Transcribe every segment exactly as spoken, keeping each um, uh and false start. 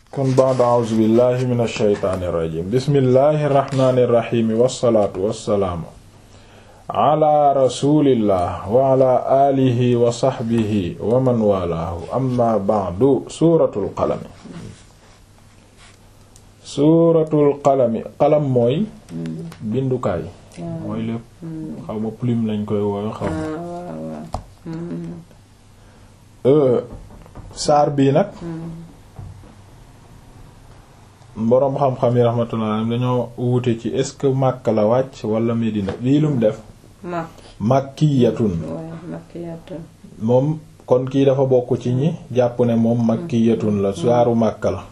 kon ba'da a'uuzu billahi minash shaytaanir rajiim bismillahir rahmaanir rahiim wassalaatu wassalaamu ala rasulillah wa ala alihi wa sahbihi wa man walaahu amma ba'du suuratul qalami suuratul qalami qalam mooy bindukaay mooy lépp xaw ma plume lañ koy woowe xaw ma saar bii nag boroom xam-xam yi rahmatullah dañoo wute ci est-ce que Makka la wàcc wala Medina lii lum def makkiyatun moom kon kii dafa bokk ci ñi jàpp ne moom makkiyatun la saaru Makka la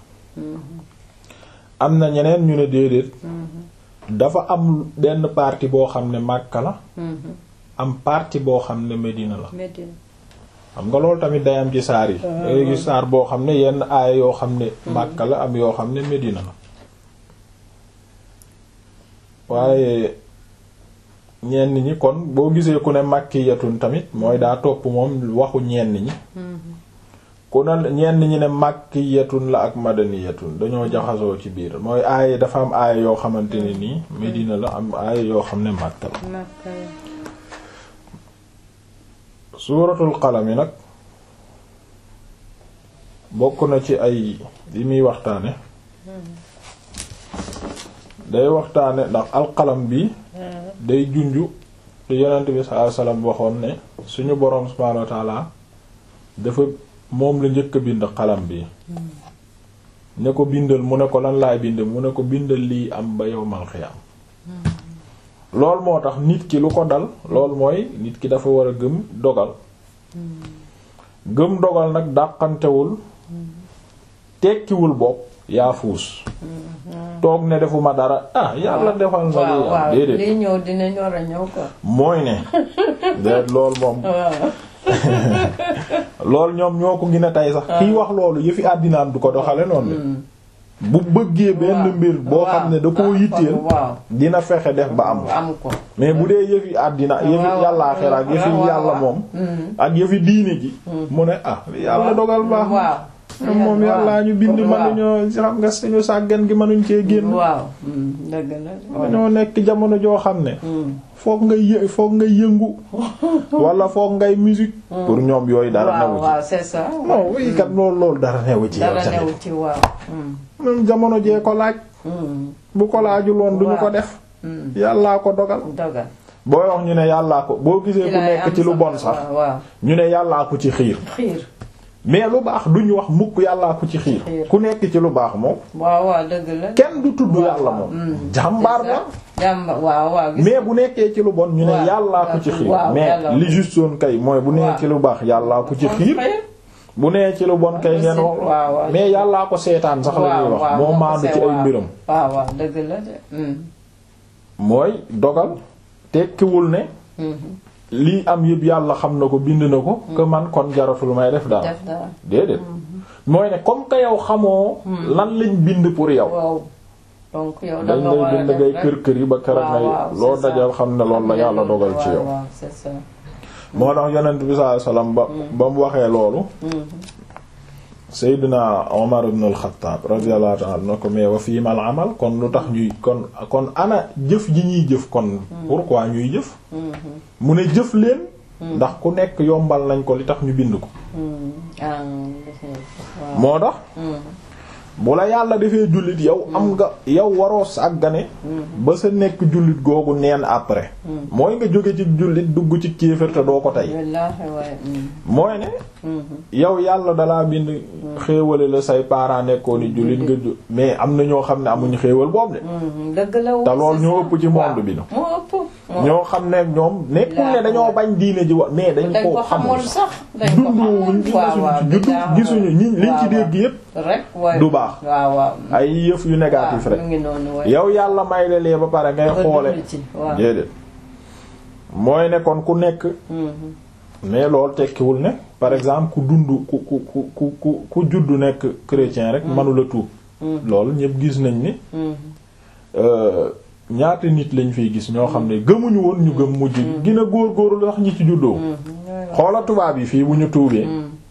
am na ñeneen ñu ne déedéet dafa am benn partie boo xam ne Makka la am partie boo xam ne Medina la xam nga loolu tamit day am ci saar yi dangay gis saar boo xam ne yenn aaya yoo xam ne Makka la am yoo xam ne Medina la waaye ñenn ñi kon boo gisee ku ne makkiyatun tamit mooy daa topp moom waxu ñenn ñi ku ne ñenn ñi ne makkiyatun la ak madaniyatun dañoo jaxasoo ci biir mooy aaya dafa am aaya yoo xamante ne nii Medina la am aaya yoo xam ne Makka la suuratul qalami nag bokk na ci ay li muy waxtaane day waxtaane ndax alqalam bi day junju lu yonent bi sallallahu alayhi wasallam waxoon ne suñu boroom subhaanahu wa ta'ala dafa moom la njëkk a bind qalam bi ne ko bindal mu ne ko lan laay bind mu ne ko bindal lii am ba yawmal qiyaam loolu moo tax nit ki lu ko dal loolu mooy nit ki dafa war a gëm dogal gëm dogal nag dàqantewul tekkiwul bopp yaa fuus toog ne defuma dara ah yàlla defal na lu am déedéet li ñëw dina ñor a ñëw ko mooy ne déet loolu moom loolu ñoom ñoo ko gën a tey sax kiy wax loolu yëfi àddinaam du ko doxale noonu bu bëggee benn mbir boo xam ne da koo yitteel dina fexe def ba am ko mais bu dee yëfi àddina yëfi yàllaa xer ak yëfi yàlla moom ak yëfi diine ji mu ne ah yàlla dogal baax moom yàllaa ñu bind mënuñoo xam nga suñu sàggan gi mënuñ cee génn waaw dëgg la ñoo nekk jamono joo xam ne foog ngay yë foog ngay yëngu wala foog ngay musique pour ñoom yooyu dara newu ci waaw c'est ça non oui kat loolu loolu dara newu ci yow dara newu ci waaw ñun jamono jee ko laaj bu ko laajul woon duñu ko def yàllaa ko dogal dogal booy wax ñu ne yàllaa ko boo gisee ku nekk ci lu bon sax ñu ne yàllaa ko ci xiir xiir mais lu baax duñu wax mukk yàllaa ko ci xiir ku nekk ci lu baax moom waaw waaw dëgg la kenn du tudd yàlla moom jàmbaar la jàmbaar waaw waaw mais bu nekkee ci lu bon ñu ne yàllaa ko ci xiir mais li juste woon kay mooy bu nee ci lu baax yàllaa ko ci xiir bu nee ci lu bon kay ngeen wax mais yàllaa ko seetaan sax la ñuy wax moo maandu ci ay mbiram waaw waaw dëgg la de mooy dogal tekkiwul ne lii am yëpp yàlla xam na ko bind na ko que man kon jaratul may def dara déedéet mooy ne comme que yow xamoo lan lañ bind pour yow donc yow dañ lay bind ngay kër kër yi ba keroog ngay loo dajal xam ne loolu la yàlla dogal ci yow moo tax yonent bi sallallahu alayhi wasallam ba ba mu waxee loolu Seydina Omar ibn al-Khattab radiyallahu ta'ala na ko mais wa fii mal amal kon lu tax ñuy kon kon ana jëf ji ñuy jëf kon pourquoi ñuy jëf mu ne jëf leen ndax ku nekk yombal nañ ko li tax ñu bind ko moo tax bu la yàlla defee jullit yow am nga yow waroo sàggane ba sa nekk jullit googu neen après mooy nga jóge ci jullit dugg ci kéefër te doo ko tey mooy ne yow yàlla dalaa bind xéewale la say parents nekkoon ni jullit nga ju mais am na ñoo xam ne amuñu xéewal boobu de te lool ñoo ëpp ci monde bi na ñoo xam ne ñoom nekkul ne dañoo bañ diine ji wa mais dañ ko xamul sax dunduwuñ juddu gisuñu ñi liñ ci dégg yépp du baax ay yëf yu négatif rek yow yàlla may la lee ba pare ngay xoole déedéet mooy ne kon ku nekk mais loolu tekkiwul ne par exemple ku dund ku ku ku ku ku juddu nekk chrétien rek mënula tuub loolu ñëpp gis nañ ni ñaata nit lañ fiy gis ñoo xam ne gëmuñu woon ñu gëm mujj gën a góor góorlu sax ñi ci juddoo xoola tubaab yi fii bu ñu tuubee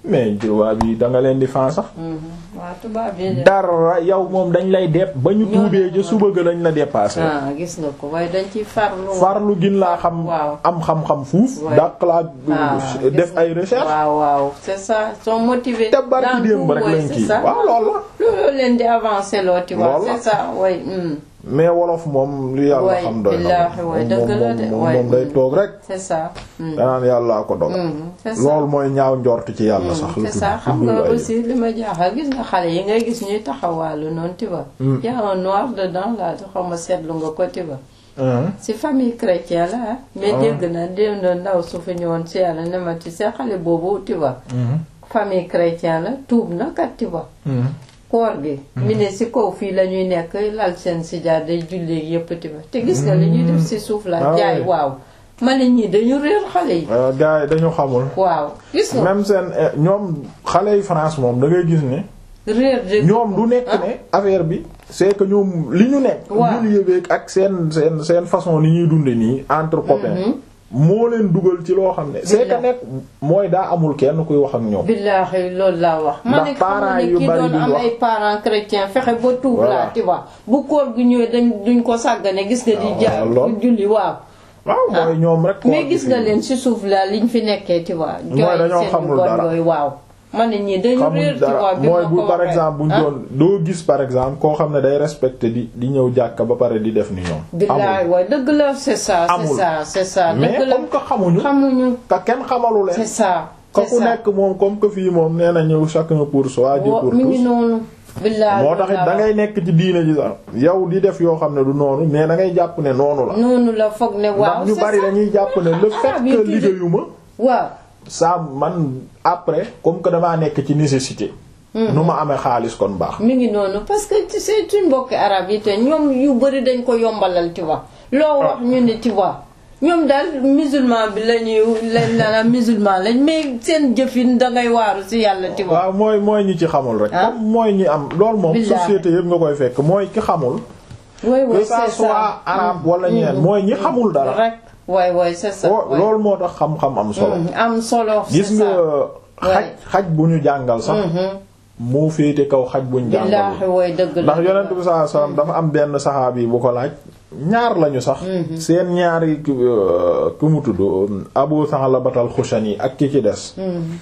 mais tubaab yi da nga leen di fan sax. waaw tubaab yi dara yow moom dañ lay depp ba ñu tuubee ca suba ga lañ la dépassé. ah gis nga ko waaye dañ ci farlu. farlu gin laa xam. am xam-xam fuuf. dàq laa def ay recherche. waaw waaw c'est ça sont motivés. te barki démb rek lañ kii waaw loolu la. loolu leen di avancer loo ti wax c'est ça way mais wolof moom li yàlla xam doy na moom moom day toog rek. c'est ça. danaan yàllaa ko dog. c'est ça loolu mooy ñaaw njort ci yàlla sax. c'est ça xam nga aussi li ma jaaxal gis nga xale yi ngay gis ñuy taxawaalu noonu tu vois. y a un noir dedans là xaw ma seetlu nga ko tu vois. ci famille chrétienne la mais dégg na dégg na ndaw su fi ñëwoon ci yàlla ne ma ci sa xale boobu tu vois. famille chrétienne la tuub na kat tu vois. koor gi mi ne ci kaw fii la ñuy nekk lal seen sijaar day jullee yëpp ti ba te gis nga li ñuy def ci suuf la jaay waaw ma ne ñii dañu réer xale yi gars yi dañu xamul waaw gis nga même seen ñoom xale yi France moom da ngay gis ne réer de ñoom du nekk ne affaire bi c'est que ñoom li ñu nekk ñu yëbeeg ak seen seen seen façon ni ñuy dunde nii entre copains moo leen dugal ci loo xam ne c'est que nekk mooy daa amul kenn kuy wax ak ñoom. billaahi loolu laa wax. ndax parents yu bari duñ wax am ay parents chrétiens fexe ba tuub laa tu vois bu koor gu ñëwee dañ duñ ko sàggane gis nga di ja julli waaw. waaw mooy ñoom rek. mais gis nga leen ci suuf la liñ fi nekkee tu vois. mooy dañoo xamul dara yooyu waaw. man ne ñii dañu réer ci waa bi mooy bu par exemple bu ñu doon doo gis par exemple koo xam ne day respecté di di ñëw jàkka ba pare di def ni ñoom. billaay waay dëgg la c'est ça. c'est ça c'est ça mais dëgg la comme que xamuñu. xamuñu te kenn xamalu leen. c'est ça ka ku nekk moom comme que fii moom nee na ñëw chacun pour soi Dieu pour tous. mi ngi noonu. billaay moo tax it da ngay nekk ci diine ji sax yow di def yoo xam ne du noonu mais da ngay jàpp ne noonu la. noonu la foog ne waaw ndax ñu bari dañuy jàpp ne le fait que liggéeyuma. waaw. ça man après comme que damaa nekk ci nécessité. nu ma amee xaalis kon baax. mi ngi noonu parce que tu sais suñ mbokki arab yi te ñoom yu bari dañ ko yombalal tu vois. loo wax ñu ne tu vois ñoom daal musulman bi la ñuy lañ la musulman lañ mais seen jëfin dangay waaru ci yàlla tu vois. waaw mooy mooy ñi ci xamul rek. comme mooy ñi am loolu moom. société yëpp nga koy fekk mooy ki xamul. oui oui que ça soit arabe wala ñeneen mooy ñi xamul dara. rek waay waay c'est ça. loolu moo tax xam-xam am solo. am solo gis nga xaj xaj bu ñu jàngal sax. moo féete kaw xaj bu ñu jàngal. billaahi waay dëgg la ndax yonent bi sallallahu alayhi wasallam dafa am benn saxaabi bu ko laaj. ñaar lañu sax. seen ñaari ku mu tudd Abu Tha'laba al-Khushani ak ki ci des.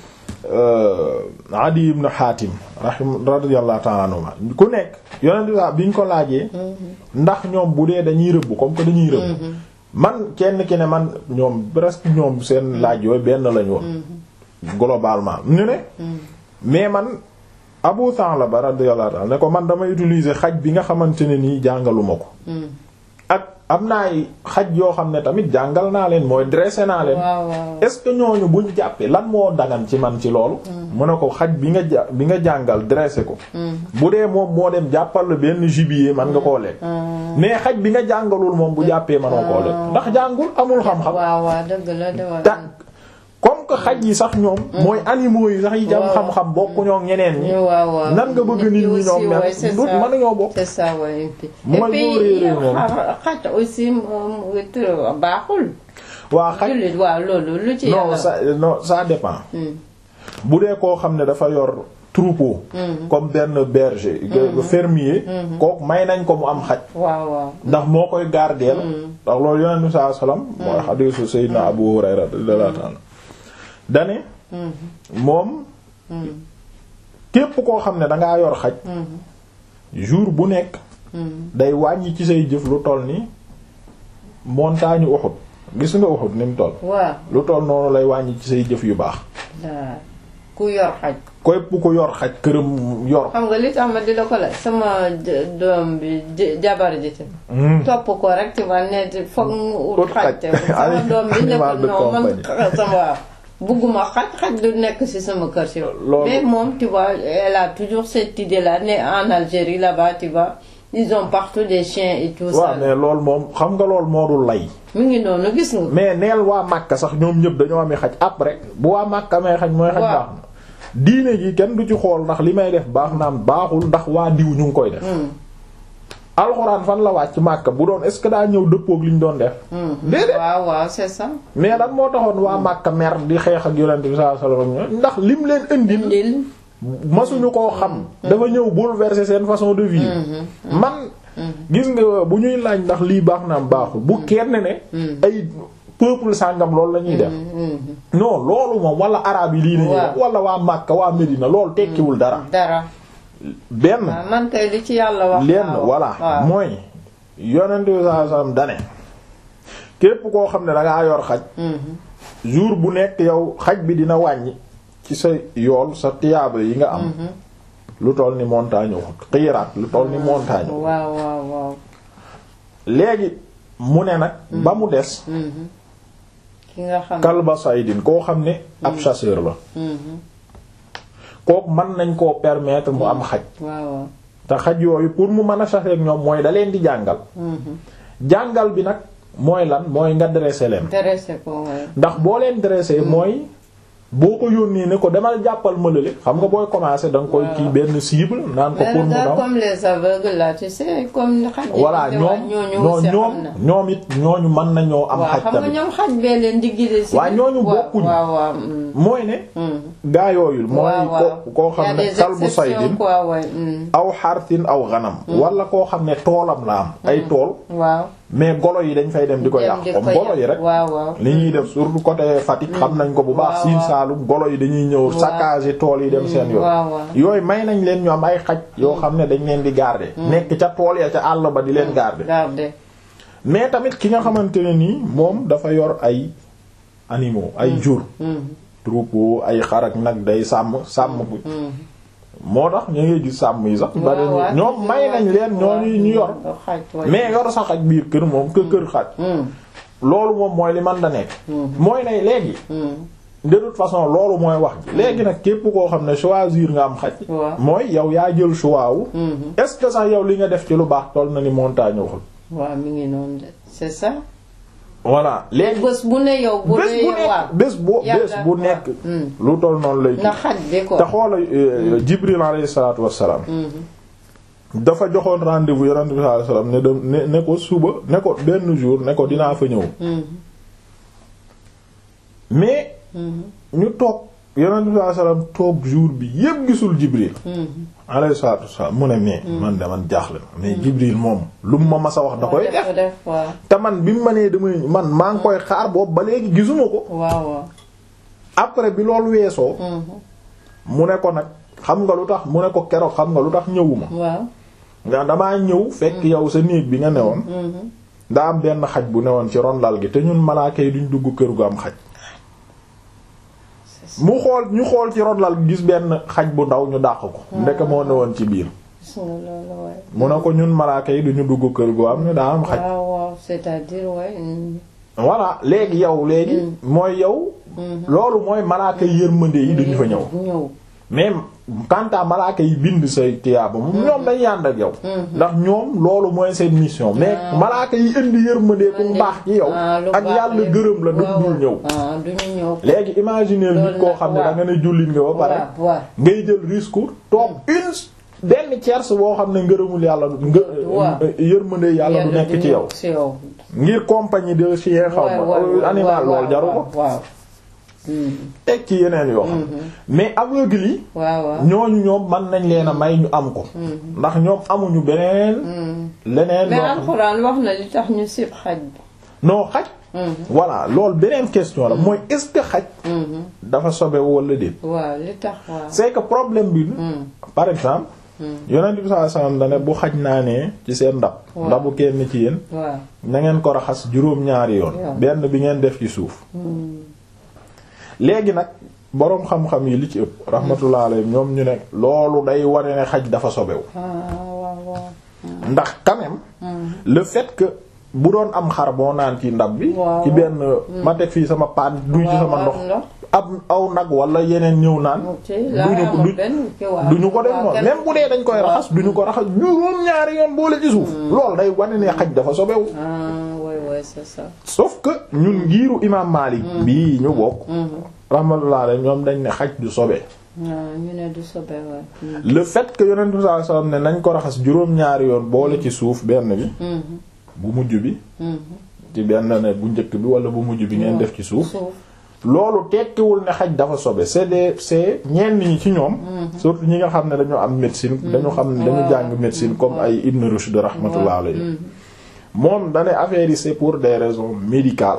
Adi ibn Hatim rahim radiyallahu ta'ala anhu ku nekk yonent bi ñu ko laajee. ndax ñoom bu dee dañuy rëbb comme que dañuy rëbb. man kenn ki ne man ñoom presque ñoom seen laaj yooyu benn lañu woon. globalement ñu ne. mais man Abu Tha'laba radiyallahu ta'ala ne ko man damay utiliser xaj bi nga xamante ne nii jàngaluma ko. ak am naa xaj yoo xam ne tamit jàngal naa leen mooy dressé naa leen. est-ce que ñooñu buñ jàppee lan moo dagan ci man ci loolu. mu ne ko xaj bi nga ja bi nga jàngal dressé ko. bu dee moom moo dem jàppal la benn gibier man nga koo lekk. mais xaj bi nga jàngalul moom bu jàppee manoo koo lekk ndax jàngul amul xam-xam. waaw waaw dëgg la de ta comme que xaj yi sax ñoom. mooy animaux yi sax yi jam xam-xam bokkuñoo ak ñeneen ñi. nan nga bëgg nit ñi ñoom mel. du mënuñoo bokk. c'est ça ouais. mooy moo réeré moom xaj aussi moom baaxul. waa xaj jullit waaw loolu lu ci non ça non ça dépend. bu dee koo xam ne dafa yor troupeau. comme benn berger. fermier. kooku may nañ ko mu am xaj. waaw waaw ndax moo koy gardeel. ndax loolu yonent bi sallallahu alayhi wasallam. mooy hadiisu Sayyidina Abu Hurayra radiyallahu ta'ala dane moom képp koo xam ne dangaa yor xaj jour bu nekk day wàññi ci say jëf lu toll ni montagne Uhud gis nga Uhud ni mu toll waaw lu toll noonu lay wàññi ci say jëf yu baax ku yor xaj képp ku yor xaj këram yor xam nga li tax ma di la ko la sama doom bi jabar ji te topp ko rek ci ma ne foog mu ut xaj te sama doom bi nekk non man sama waaw bugguma xaj xaj du nekk ci sama kër si mais moom tu vois elle a toujours cette idée là né en Algérie là-bas tu vois ils ont partout des chiens et tout ça. waaw mais loolu moom xam nga loolu moo dul lay. mu ngi noonu gis nga. mais neel waa Makka sax ñoom ñëpp dañoo amee xaj après bu waa Makka amee xaj mooy xaj baax na. diine ji kenn du ci xool ndax li may def baax naan baaxul ndax waa diw ñu ngi koy def. alxuraan fan la wàcc Makka bu doon est-ce que daa ñëw dëppook li ñu doon def. déedéet waaw waaw c'est ça. mais lan moo taxoon waa Makka mer di xeex ak Yonent bi sallallahu alayhi wasallam ndax lim leen indil. masuñu koo xam. dafa ñëw bouleverser seen façon de vivre. man gis nga bu ñuy laaj ndax lii baax na am baaxul bu kenn ne. ay peuple sàngam loolu la ñuy def. non loolu moom wala arabe yi lii la ñuy def wala waa Makka waa Medina loolu tekkiwul dara. dara. benn man kay li ci yàlla wax. lenn voilà mooy Yonent bi sallallahu alayhi wasallam dane képp koo xam ne da ngaa yor xaj. jour bu nekk yow xaj bi dina wàññi. ci sa yool sa tiyaaba yi nga am lu toll ni montagne waxut xiiraat lu toll ni montagne waaw waaw waaw léegi mu ne nag ba mu des ki nga xam kalba saydin koo xam ne ab chasseur la kooku mën nañ koo permettre mu am xaj waaw te xaj yooyu pour mu mën a chasser ak ñoom mooy da leen di jàngal jàngal bi nag mooy lan mooy nga dresser leen dresser ko ndax boo leen dresser mooy boo ko yónnee ne ko demal jàppal mëlale xam nga booy commencer da nga koy kii benn cible naan ko pour mu daw comme les aveugles là tu sais comme xaj voilà ñoom non ñoom ñoom it ñooñu mën nañoo am xaj tamit xam nga ñoom xaj bee leen di guider ci waaw ñooñu bokkuñu waaw waaw mooy ne gaa yooyu mooy ko koo xam ne kalbu saydin aw xartin aw xanam wala koo xam ne toolam la am ay tool waaw mais golo yi dañ fay dem di ko yàq comme golo yi rek li ñuy def surtout côté Fatick xam nañ ko bu baax Sine Saalum golo yi dañuy ñëw saccager tool yi dem seen yoon yooyu may nañ leen ñu am ay xaj yoo xam ne dañ leen di garder nekk ca tool ya ca àll ba di leen garder mais tamit ki nga xamante ne nii moom dafa yor ay animaux ay jur troupeau ay xar ak nag day sàmm sàmm bu moo tax ñu ngi gis sàmm yi sax bari ñoom may nañ leen ñooñu ñu yor mais yor sa xaj biir kër moom kër kër xaj loolu moom mooy li man da nekk mooy ne léegi de toute façon loolu mooy wax ji léegi nag képp koo xam ne choisir nga am xaj mooy yow yaa jël choix wu est-ce que sax yow li nga def ci lu baax toll na ni montagne waxul waaw mi ngi noonu de c'est ça voilà léegi bés bu ne yow bu bés bu nekk bés bu bés bu nekk lu toll noonu lay na xaj bi ko te xoola Jibril alayhi salaatu wassalaam dafa joxoon rendez-vous Yonent bi sallallahu alayhi wasallam ne dem ne ne ko suba ne ko benn jour ne ko dinaa fa ñëw mais ñu toog Yonent bi sallallahu alayhi wasallam toog jour bi yépp gisul Jibril alayhi salaatu wassalaam mu ne mais man de man jaaxle mais Jibril moom lu mu ma mas a wax da koy def te man bi mu ma nee damay man maa ngi koy xaar boobu ba léegi gisuma ko waaw après bi loolu weesoo mu ne ko nag xam nga lu tax mu ne ko keroog xam nga lu tax ñëwuma waaw nga damaa ñëw fekk yow sa néeg bi nga newoon daa am benn xaj bu newoon ci ron lal gi te ñun malaaka yi duñ dugg kër gu am xaj mu xool ñu xool ci ron lal gi gis benn xaj bu ndaw ñu dàq ko ndek moo newoon ci biir mu ne ko ñun malaaka yi duñu dugg kër gu am ñu daa am xaj c'est-à-dire ouais voilà léegi yow léegi mooy yow loolu mooy malaaka yi yërmande yi duñu fa ñëw mais quant à malaaka yi bind say tiyaaba moom ñoom dañuy ànd ak yow ndax ñoom loolu mooy seen mission mais malaaka yi indi yërmande ku mbaax ci yow ak yàlla gërëm la du dul ñëw léegi imaginer nit koo xam ne da nga ne jullit nga ba pare ngay jël risque toog une benn tiers boo xam ne ngërëmul yàlla nga yërmande yàlla du nekk ci yow ngir compagnie de chien xaw ma animal loolu jaru ko teg ci yeneen yoo xam mais aveugle yi ñooñu ñoom mën nañ leen a may ñu am ko ndax ñoom amuñu beneen leneen mais alxuraan wax na li tax ñu sib xaj bi non xaj voilà loolu beneen question la mooy est-ce que xaj dafa sobe wala déet waaw li tax waaw c'est que problème bi par exemple Yonent bi sallallahu alayhi wasallam da ne bu xaj naanee ci seen ndab ndabu kenn ci yéen na ngeen ko raxas juróom-ñaari yoon benn bi ngeen def ci suuf léegi nag boroom xam-xam yi li ci ëpp rahmatullah alayhi ñoom ñu ne loolu day wane ne xaj dafa sobewu ndax quand même le fait que bu doon am xar boo naan ci ndab bi ci benn ma teg fii sama paan duy ci sama ndox ab aw nag wala yeneen ñëw naan duñu ko duñu ko def noonu même bu dee dañ koy raxas duñu ko raxas juróom ñaari yoon boole ci suuf loolu day wane ne xaj dafa sobewu c'est ça sauf que ñun ngiiru imam Malik bii ñu bokk rahmatullah alayhi ñoom dañ ne xaj du sobe ñu ne du sobe woon. le fait que yonent bi sallallahu alayhi wasallam ne nañ ko raxas juróom-ñaari yoon boole ci suuf benn bi. bu mujj bi. ci benn ne bu njëkk bi wala bu mujj bi ngeen def ci suuf. loolu tekkiwul ne xaj dafa sobe c'est des c'est ñenn ñi ci ñoom. surtout ñi nga xam ne dañoo am médecine. dañu xam ne dañu jàng médecine comme ay Ibn Rushd rahmatullah alayhi. moom da ne affaire yi c'est pour des raisons médicales.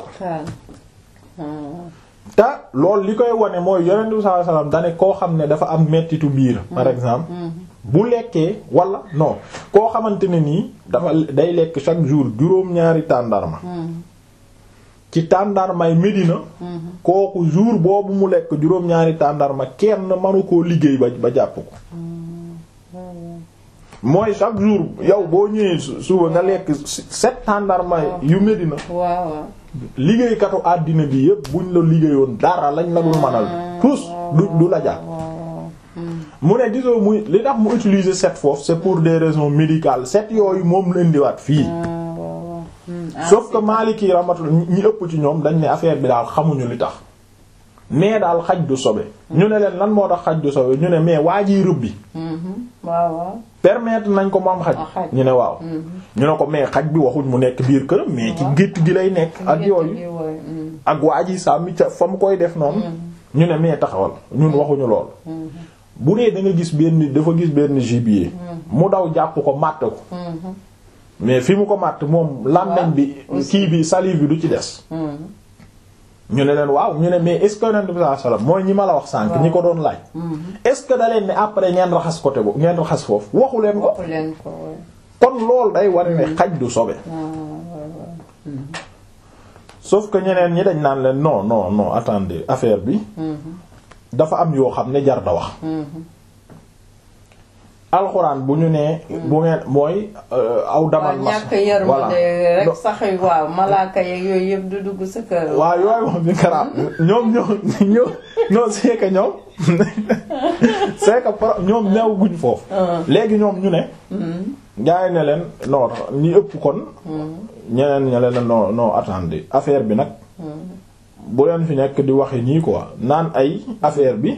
te loolu li koy wane mooy yonent bi sallallahu alayhi wasallam da ne koo xam ne dafa am mettitu biir. par exemple bu lekkee wala non koo xamante ne nii dafa day lekk chaque jour juróom-ñaari tàndarma. ci tàndarmay Medina. kooku jour boobu mu lekk juróom-ñaari tàndarma kenn mënu koo liggéey ba ba jàpp ko. mooy chaque jour yow boo ñëwee suba nga lekk sept tàndarma yu Medina. waaw liggéeykatu àddina bi yépp buñ la liggéeyoon dara lañ la dul mënal. tous du du la jàpp. mu ne gisoo muy li tax mu utiliser sept foofu c'est pour des raisons médicales sept yooyu moom leen diwaat fii. sauf que Maliki ramatul ñi ëpp ci ñoom dañ ne affaire bi daal xamuñu li tax mais daal xaj du sobe ñu ne leen lan moo tax xaj du sobe ñu ne mais waa jiy rëbbi waaw waaw permettre nañ ko mu am xaj ñu ne waaw ñu ne ko mais xaj bi waxuñ mu nekk biir këram mais ci gétt gi lay nekk ak yooyu ak waa ji sa mi ca fa mu koy def noonu ñu ne mais taxawal ñun waxuñu lool bu dee da nga gis benn dafa gis benn gibier mu daw jàpp ko màtt ko mais fi mu ko màtt moom làmmeñ bi kii bi salive bi du ci des ñu ne leen waaw ñu ne mais est-ce que yonent bi sallallahu alayhi wasallam mooy ñi ma la wax sànk ñi ko doon laaj est-ce que da leen ne après ngeen raxas côté boobu ngeen raxas foofu waxu leen ko kon loolu day war ne xaj du sobe sauf que ñeneen ñi dañ naan leen non non non attendez affaire bi dafa am yoo xam ne jar da wax alxuraan bu ñu nee bu ngeen mooy aw damal mas ñàkk yërmande rek sax waaw malaaka yeeg yooyu yëpp du dugg sa kër. waaw yooyu moom ñu karaam ñoom ñoo ñoo non c'est que ñoom c'est que pro ñoom new guñ foofu. léegi ñoom ñu ne. gaa yi ne leen non ñi ëpp kon. ñeneen ña leen non non attendez affaire bi nag. bu leen fi nekk di waxe nii quoi naan ay affaire bi.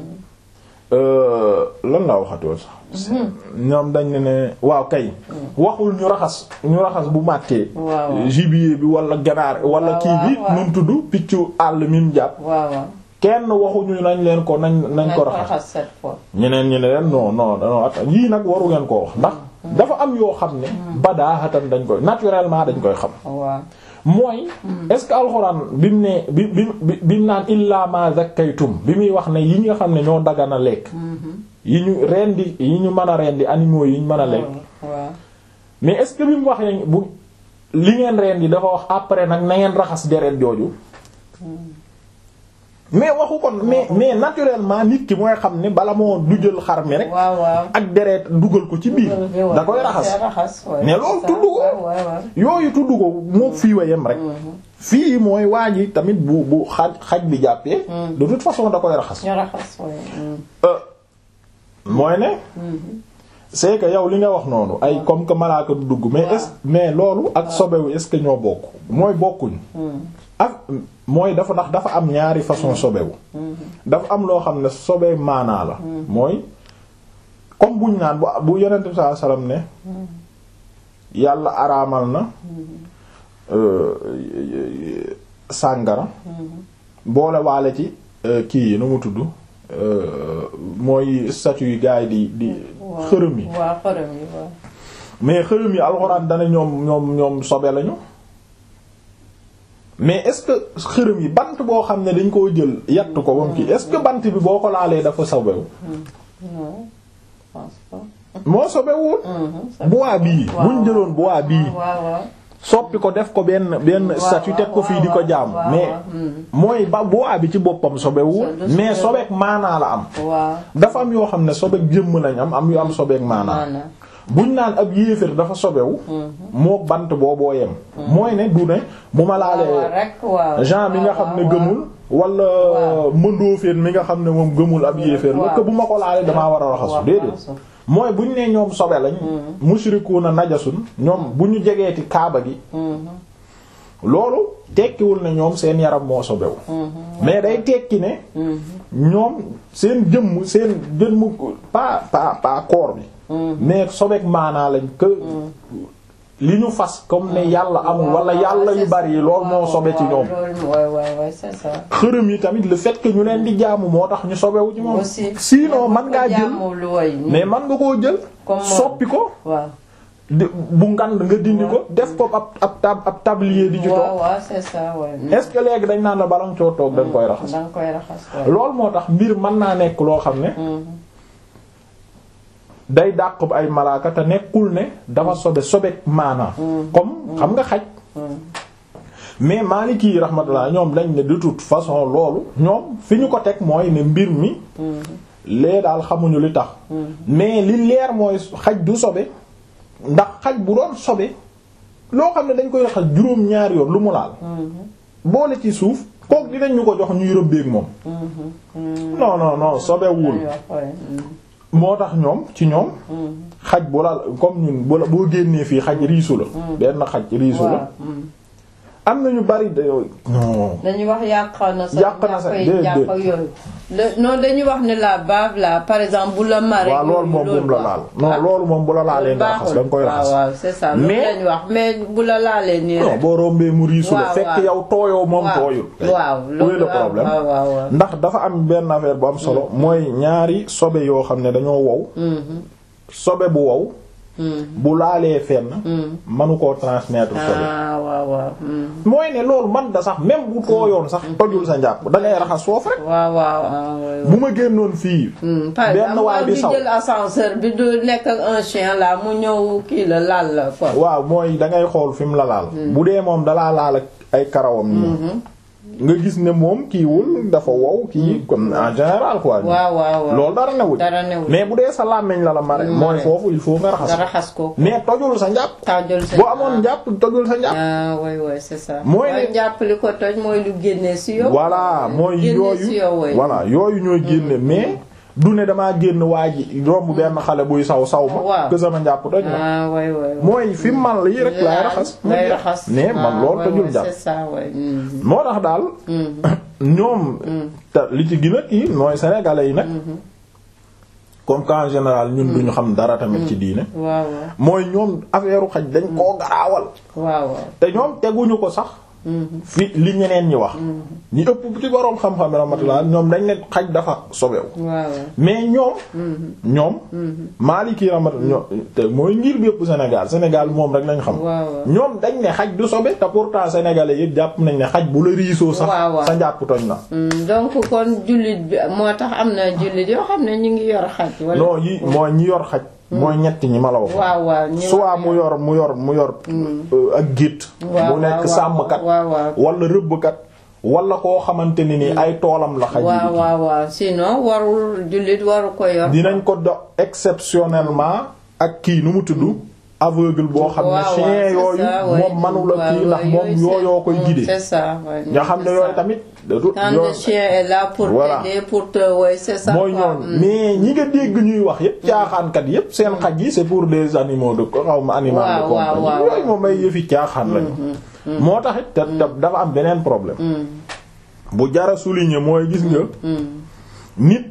lan laa waxatoo sax. ñoom dañ ne ne waaw kay. waxul ñu raxas ñu raxas bu màttee. gibier bi wala ganaar wala kii bi. nu mu tudd piccu àll mi mu jàpp. kenn waxuñu nañ leen ko nañ nañ ko raxas. ñeneen ñi ne leen non non non att yii nag waru ngeen ko wax ndax. dafa am yoo xam ne. badaahatan dañ koy naturellement dañ koy xam. mooy est-ce que alxuraan bi mu ne bi bi bi mu naan illaa ma zakkaytum bi muy wax ne yi nga xam ne ñoo dagana lekk yi ñu rendi yi ñu mën a rendi animaux yi ñu mën a lekk mais est-ce que bi mu waxee bu li ngeen rendi dafa wax après nag na ngeen raxas deret jooju mais waxu kon mais mais naturellement nit ki mooy xam ne bala moo du jël xar mi rek ak deret dugal ko ci biir da koy raxas mais loolu tudd ko yooyu tudd ko moo fii wa yem rek fii mooy waa ji tamit bu bu xaj xaj bi jàppee de toute façon da koy raxas mooy ne c'est que yow li nga wax noonu ay comme que malaaka du dugg mais est mais loolu ak sobewu est-ce que ñoo bokk mooy bokkuñ ak mooy dafa ndax dafa am ñaari façon sobewu dafa am loo xam ne sobe maanaa la mooy comme buñ naan bu bu yonent bi sallallahu alayhi wasallam ne yàlla araamal na sàngara boole waale ci kii yi nu mu tudd mooy statue yi gaa yi di di xërëm yi mais xërëm yi alxuraan dana ñoom ñoom ñoom sobe lañu mais est-ce que xërëm yi bant boo xam ne dañ koo jël yatt ko bam kii est-ce que bant bi boo ko laalee dafa sobewu moo sobewul bois bii buñ jëloon bois bii soppi ko def ko benn benn statue teg ko fii di ko jaam mais mooy ba bois bi ci boppam sobewul mais sobeek maanaa la am dafa am yoo xam ne sobeek jëmm lañ am am yu am sobeek maanaa buñ naan ab yéefér dafa sobewu moo bant booboo yem mooy ne du ne bu ma laalee Jean mi nga xam ne gëmul wala mëndoofeen mi nga xam ne moom gëmul ab yéefér la que bu ma ko laalee damaa war a raxasu déedéet mooy buñ ne ñoom sobe lañ mushrikuuna najasun ñoom bu ñu jegeeti kaaba gi loolu tekkiwul ne ñoom seen yaram moo sobewu mais day tekki ne ñoom seen jëmm seen jëmm pas pas pas corps bi mais sobeek maanaa lañ que li ñu fas comme ne yàlla amul wala yàlla yu bari yi loolu moo sobe ci ñoom xërëm yi tamit le fait que ñu leen di jaamu moo tax ñu sobewu ci moom sinon man ngaa jël mais man nga koo jël soppi ko bu ngand nga dindi ko def ko ab ab tab ab tablier di ci toog est-ce que léegi dañ naan la bala nga coo toog dañ koy raxas loolu moo tax mbir mën naa nekk loo xam ne day dàq ay malaaka te nekkul ne dafa sobe sobe maanaam comme xam nga xaj mais Maliki yi rahmatullah ñoom dañ ne de toute façon loolu ñoom fi ñu ko teg mooy ne mbir mi lee daal xamuñu li tax mais li leer mooy xaj du sobe ndax xaj bu doon sobe loo xam ne dañ koy raxas juróom ñaari yoon lu mu laal boole ci suuf kook dinañ ñu ko jox ñuy rëbbeek moom non non non sobewul moo tax ñoom ci ñoom xaj bu la comme ñun bu la boo génnee fii xaj riisu la benn xaj riisu la am na ñu bari de non dañuy wax yàq na sa yàq na sa jàpp ak yooyu non dañuy wax ne la bave la par exemple bu la maree waaw loolu moom bu la laal non loolu moom bu la laalee nga raxas da nga koy raxas waaw c'est ça mais lañu wax mais bu la laalee nii non boo rombee mu riisu la fekk yow tooyoo moom tooyul waaw loolu le problème ndax dafa am benn affaire bu am solo mooy ñaari sobe yoo xam ne dañoo wow sobe bu wow bu laalee fenn manu koo transmettre sobe waaw waaw mooy ne loolu man da sax même bu tooyoon sax tojul sa njàpp da ngay raxas foofu rek waaw waaw bu ma génnoon fii benn waay di saw jël ascenseur bi du nekk ak un chien la mu ñëw kii la laal la quoi waaw mooy da ngay xool fi mu la laal bu dee moom dalaa laal ak ay karawam nii nga gis ne moom kiiwul dafa wow kii comme en général quoi. waaw waaw loolu dara newul. dara newul mais bu dee sa làmmiñ la la mare. mooy foofu il faut nga raxas. nga raxas ko mais tojul sa njàpp. tojul sa boo amoon njàpp tojul sa njàpp. ah oui oui c'est ça. mooy ne njàpp li ko toj mooy lu génnee si yow. voilà mooy yooyu voilà yooyu ñooy génne mais. du ne damaa génn waa ji romb benn xale buy saw saw ma. que sama njàpp toj na. ah oui oui mooy fi man lii rek laay raxas. lay raxas mais man loolu tojul njàpp. c'est ça moo tax daal. ñoom. te li ci gën a kii mooy sénégalais yi nag. comme qu'en général ñun duñu xam dara tamit ci diine. waaw mooy ñoom affaire xaj dañ koo garaawal. waaw te ñoom teguñu ko sax. fi li ñeneen ñi wax. ñi ëpp ci boroom xam-xam rahmatullah ñoom dañ ne xaj dafa sobewu. mais ñoom. ñoom. Maliki rahmatullah te mooy ngir bi yëpp Sénégal Sénégal moom rek lañ xam. ñoom dañ ne xaj du sobe te pourtant sénégalais yëpp jàpp nañ ne xaj bu la riisoo sax. sa njàpp toj na. donc kon jullit bi moo tax am na jullit yoo xam ne ñu ngi yor xaj. wala non yi mooy ñi yor xaj. mooy ñett ñi ma la wax. waaw waaw soit mu yor mu yor mu yor. ak gétt. mu nekk sàmmkat. wala rëbbkat. wala koo xamante ni ni ay toolam la. xaj waaw waaw waaw sinon warul jullit waru ko yor. dinañ ko do exceptionnellement ak kii nu mu tudd. aveugle boo xam ne chien yooyu moom manula kii ndax moom yooyoo koy guider. c'est ça nga xam ne yooyu tamit. quand le chien est là pour t'aider pour te ouais c'est ça. mooy ñoom mais ñi nga dégg ñuy wax yépp caaxaankat yépp seen xaj yi c'est pour des animaux de xaw ma animal de compagnie yooyu moom ay yëfi caaxaan lañu. moo tax it te dafa am beneen problème. bu jara souligner mooy gis nga. nit.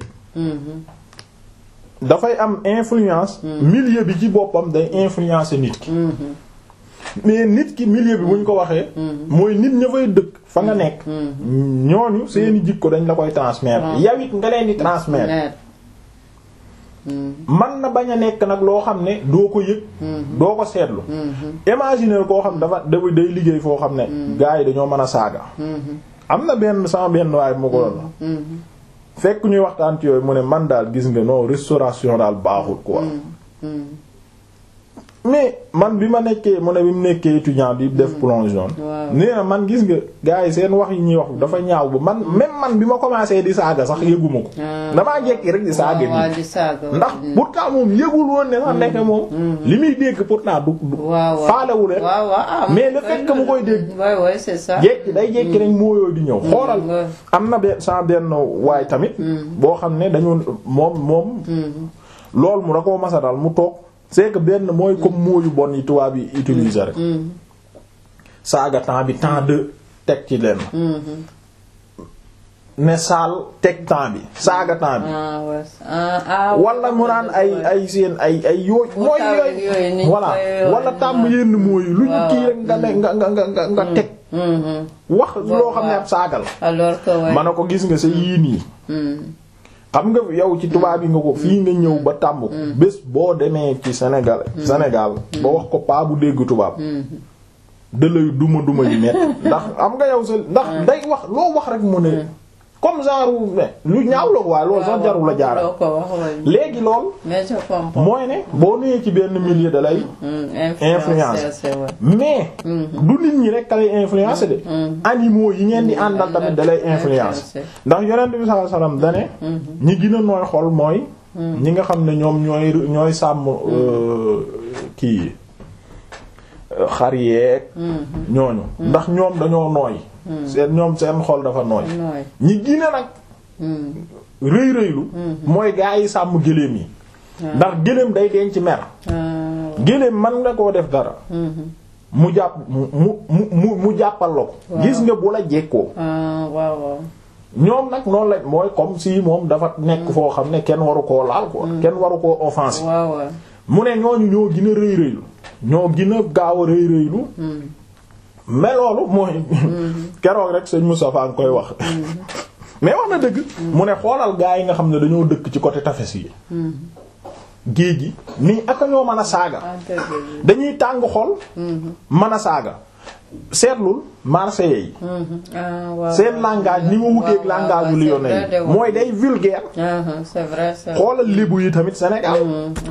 dafay am influence. milieu bi ci boppam day influencer nit ki. mais nit ki milieu bi buñ ko waxee. mooy nit ña fay dëkk fa nga nekk. ñooñu seeni jikko dañ la koy transmettre. yow it nga leen di transmettre. man na bañ a nekk nag loo xam ne doo ko yëg. doo ko seetlu. imaginer koo xam dafa day liggéey foo xam ne. gars yi dañoo mën a saaga. am na benn sama benn waay mu ko la. fekk ñuy waxtaan ci yooyu mu ne man daal gis nga non restauration daal baaxul quoi. mais man bi ma nekkee mu ne bi mu nekkee étudiant di def plongeon. nee na man gis nga gars yi seen wax yi ñuy wax dafa ñaaw ba man même man bi ma commencé di saaga sax yëguma ko. damaa jekki rek di saaga nii. ndax pourtant moom yëgul woon ne sax nekk moom. li muy dégg pourtant du du. faalewu leen. mais le fait que mu koy dégg. c'est ça. jekki day jekki rek moo yooyu di ñëw. xoolal am na benn sans benn waay tamit. boo xam ne dañu moom moom. loolu mu da koo masa dal mu toog. c'est que benn mooy comme mooyu bon yi tubaab yi utiliser rek. saaga temps bi temps de teg ci leen ne saal teg temps bi saaga temps bi wala mu naan ay ay seen ay ay yooyu mooy yooyu voilà wala tàmm yenn mooy lu ñu kii rek nga ne nga nga nga nga teg wax loo xam ne ab saagal ma ne ko gis nga sa yii nii xam nga yow ci tubaab yi nga ko fii nga ñëw ba tàmm ko bés boo demee ci Sénégal Sénégal ba wax ko paa bu dégg tubaab dalay duma duma yi metti ndax am nga yow sa ndax day wax loo wax rek mu ne comme genre lu ñaaw la waaye loolu sax jarul la jaara léegi lool mooy ne boo nee ci benn milieu da lay influence mais du nit ñi rek ka lay influence de animaux yi ngeen di àndal tamit da lay influence ndax yonent bi sallallahu alayhi wasallam dane ñi gën a nooy xol mooy ñi nga xam ne ñoom ñooy ñooy sàmm kii xar yeeg ñooñu ndax ñoom dañoo nooy seen ñoom seen xol dafa nooy ñi gine nag rëy rëylu mooy gaa yi sàmm géléem yi ndax géléem day denc mer géléem man nga koo def dara mu jàpp mu mu mu jàppal la ko gis nga bu la jekkoo ñoom nag noonu la mooy comme si moom dafa nekk foo xam ne kenn waru koo laal ko kenn waru koo offenser mu ne ñooñu ñoo gën a rëy rëylu ñoo gën a gaaw a rëy rëylu mais loolu mooy keroog rek sëñ Moustapha nga koy wax mais wax na dëgg mu ne xoolal gaa yi nga xam ne dañoo dëkk ci côté tafes yi géej gi nii ak ñoo mën a saaga dañuy tàng xol mën a saaga seetlul Marseillais yi seen langage ni ma wuteeg langage yu lyonnais yi mooy day vulgaire c'est vrai xoolal lébu yi tamit Sénégal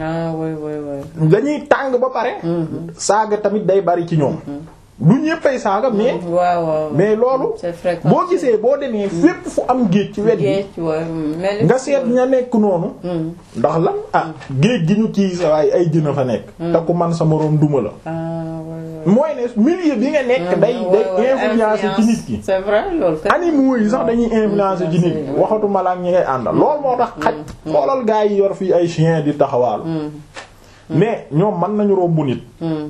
dañuy tàng ba pare saaga tamit day bari ci ñoom du ñëppay saaga mais waaw waaw mais loolu boo gisee boo demee fépp fu am géej ci wet gi nga seet ña nekk noonu ndax lan ah géej gi ñu kii sa waaye ay jën a fa nekk te ku man sa moroom duma la mooy ne milieu bi nga nekk day day influencer ci nit ki c'est vrai loolu animaux yi sax dañuy influencer ci nit ki waxatuma la ak ñi ngay àndal loolu moo tax xaj xoolal gaa yi yor fii ay chien di taxawaalu mais ñoom mën nañu romb nit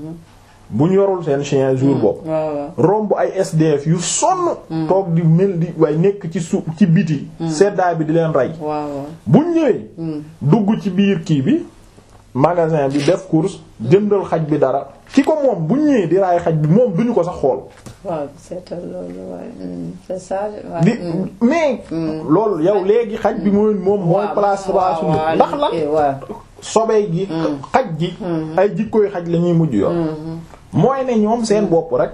bu ñu yorul seen chien jour boobu romb ay S D F yu sonn toog di mel di waaye nekk ci su ci biti seddaay bi di leen rey bu ñu ñëwee dugg ci biir kii bi magasin bi def course jëndal xaj bi dara ki ko moom bu ñu ñëwee di raay xaj bi moom duñu ko sax xool waaw c'est loolu waaye c'est ça di mais loolu yow léegi xaj bi mooy moom mooy place ba suñu ndax la sobee gi xaj gi ay jikkooy xaj la ñuy mujj yor mooy ne ñoom seen bopp rek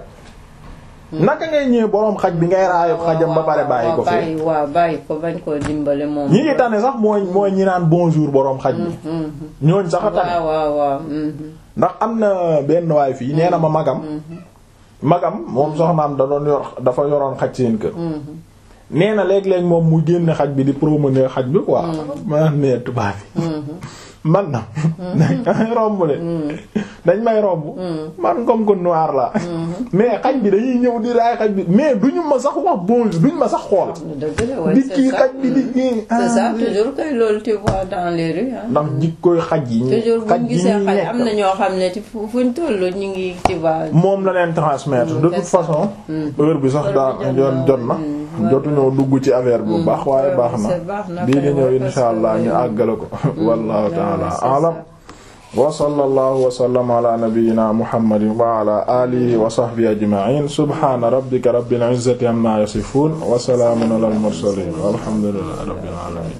naka ngay ñëwee boroom xaj bi ngay raayu xajam ba pare bàyyi ko fi waaw bàyyi ko bañ koo dimbale moom ñi ngi tane sax mooy mooy ñi naan bonjour boroom xaj bi ñooñ sax a tane waaw waaw ndax am na benn waay fii nee na ma magam magam moom soxnaam da doon yor dafa yoroon xaj seen kër nee na léeg-léeg moom mu génne xaj bi di promener xaj bi quoi ma nee tubaab bi man na dañ romb de dañ may romb man comme que noir la mais xaj bi dañuy ñëw di raay xaj bi mais duñu ma sax wax bonjour duñu ma sax xool di kii xaj bi di kii c'est ça toujours kay loolu tu vois dans les rues ndax jikkooy xaj yi toujours buñ gisee xaj am na ñoo xam ne ci fuñ tollu ñu ngi tu vois moom la leen transmettre de toute façon heure bi sax daa jot jot na jotuñoo dugg ci affaire bi bu baax waaye baax na bii di ñëw insha allah ñu àggale ko wallahu ta'ala a'lam wa sallallahu wa sallama ala nabiyyina muhammadin wa ala alihi wa sahbihi ajma'in subhana rabbika rabbil izzati amma yasifun wa salamun ala al mursalin walhamdulillahi rabbil alamin